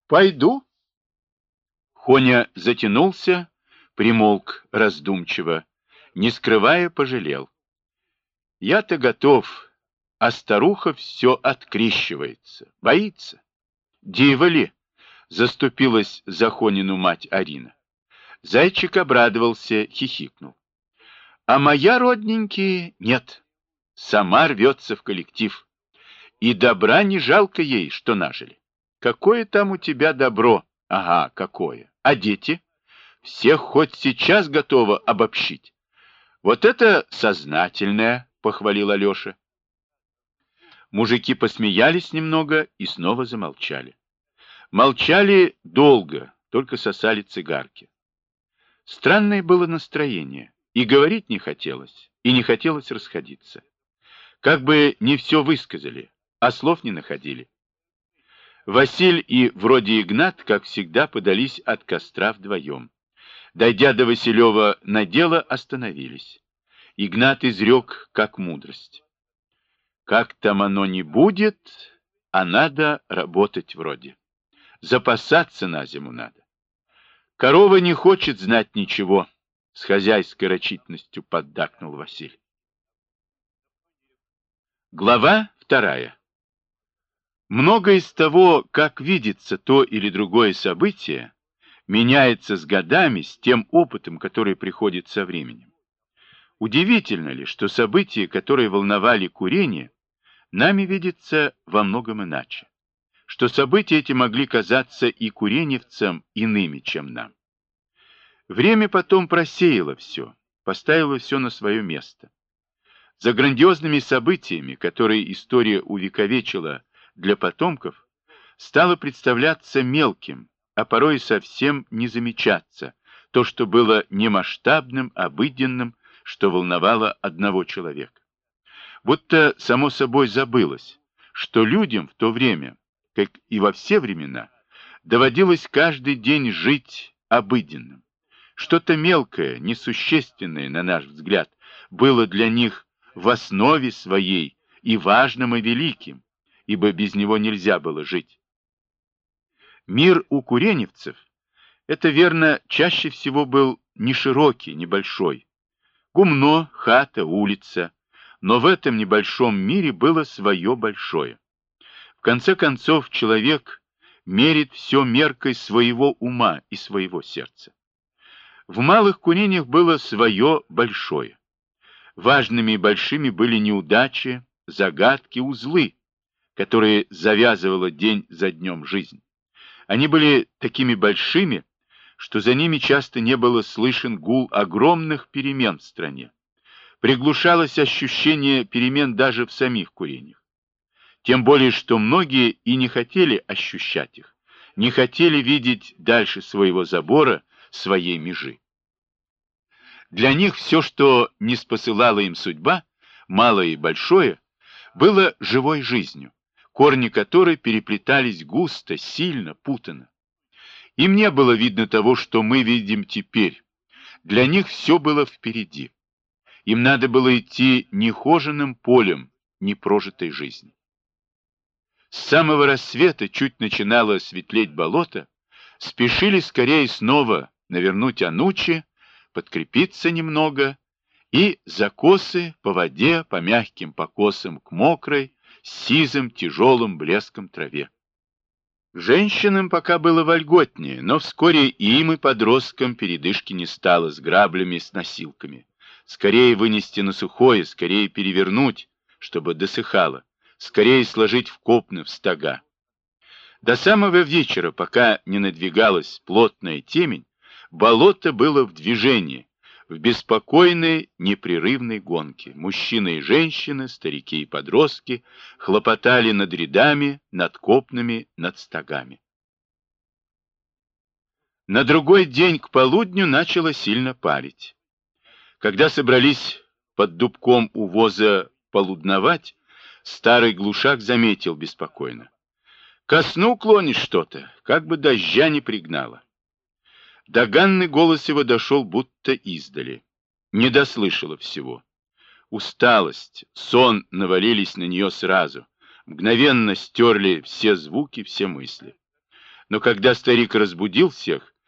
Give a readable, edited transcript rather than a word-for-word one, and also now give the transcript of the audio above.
Пойду. Хоня затянулся, примолк раздумчиво, не скрывая, пожалел. Я-то готов, а старуха все открещивается, боится. Дива ли? Заступилась за Хонину мать Арина. Зайчик обрадовался, хихикнул. А моя, родненький, нет. Сама рвется в коллектив. И добра не жалко ей, что нажили. Какое там у тебя добро? Ага, какое. А дети? Всех хоть сейчас готова обобщить. Вот это сознательное, похвалил Алеша. Мужики посмеялись немного и снова замолчали. Молчали долго, только сосали цигарки. Странное было настроение. И говорить не хотелось, и не хотелось расходиться. Как бы не все высказали, а слов не находили. Василь и вроде Игнат, как всегда, подались от костра вдвоем. Дойдя до Василева на дело, остановились. Игнат изрек как мудрость. Как там оно не будет, а надо работать вроде. Запасаться на зиму надо. Корова не хочет знать ничего, с хозяйской рачительностью поддакнул Василь. Глава 2. Многое из того, как видится то или другое событие, меняется с годами, с тем опытом, который приходит со временем. Удивительно ли, что события, которые волновали курение, нами видятся во многом иначе, что события эти могли казаться и куреневцам иными, чем нам. Время потом просеяло все, поставило все на свое место. За грандиозными событиями, которые история увековечила для потомков, стало представляться мелким, а порой совсем не замечаться то, что было немасштабным, обыденным, что волновало одного человека. Будто само собой забылось, что людям в то время, как и во все времена, доводилось каждый день жить обыденным. Что-то мелкое, несущественное, на наш взгляд, было для них в основе своей и важным, и великим, ибо без него нельзя было жить. Мир у куреневцев, это верно, чаще всего был не широкий, небольшой. Гумно, хата, улица, но в этом небольшом мире было свое большое. В конце концов, человек мерит все меркой своего ума и своего сердца. В малых курениях было свое большое. Важными и большими были неудачи, загадки, узлы, которые завязывала день за днем жизнь. Они были такими большими, что за ними часто не было слышен гул огромных перемен в стране. Приглушалось ощущение перемен даже в самих курениях. Тем более, что многие и не хотели ощущать их, не хотели видеть дальше своего забора, своей межи. Для них все, что не спосылала им судьба, малое и большое, было живой жизнью, корни которой переплетались густо, сильно, путанно. Им не было видно того, что мы видим теперь. Для них все было впереди. Им надо было идти нехоженным полем непрожитой жизни. С самого рассвета чуть начинало светлеть болото, спешили скорее снова навернуть анучи, подкрепиться немного и закосы по воде, по мягким покосам к мокрой, сизым, тяжелым блеском траве. Женщинам пока было вольготнее, но вскоре и им, и подросткам передышки не стало с граблями, с носилками. Скорее вынести на сухое, скорее перевернуть, чтобы досыхало, скорее сложить в копны, в стога. До самого вечера, пока не надвигалась плотная темень, болото было в движении, в беспокойной, непрерывной гонке. Мужчины и женщины, старики и подростки хлопотали над рядами, над копнами, над стогами. На другой день к полудню начало сильно парить. Когда собрались под дубком у воза полудновать, старый глушак заметил беспокойно: «Ко сну клонит что-то, как бы дождя не пригнало». Доганный голос его дошел будто издали. Не дослышала всего. Усталость, сон навалились на нее сразу, мгновенно стерли все звуки, все мысли. Но когда старик разбудил всех,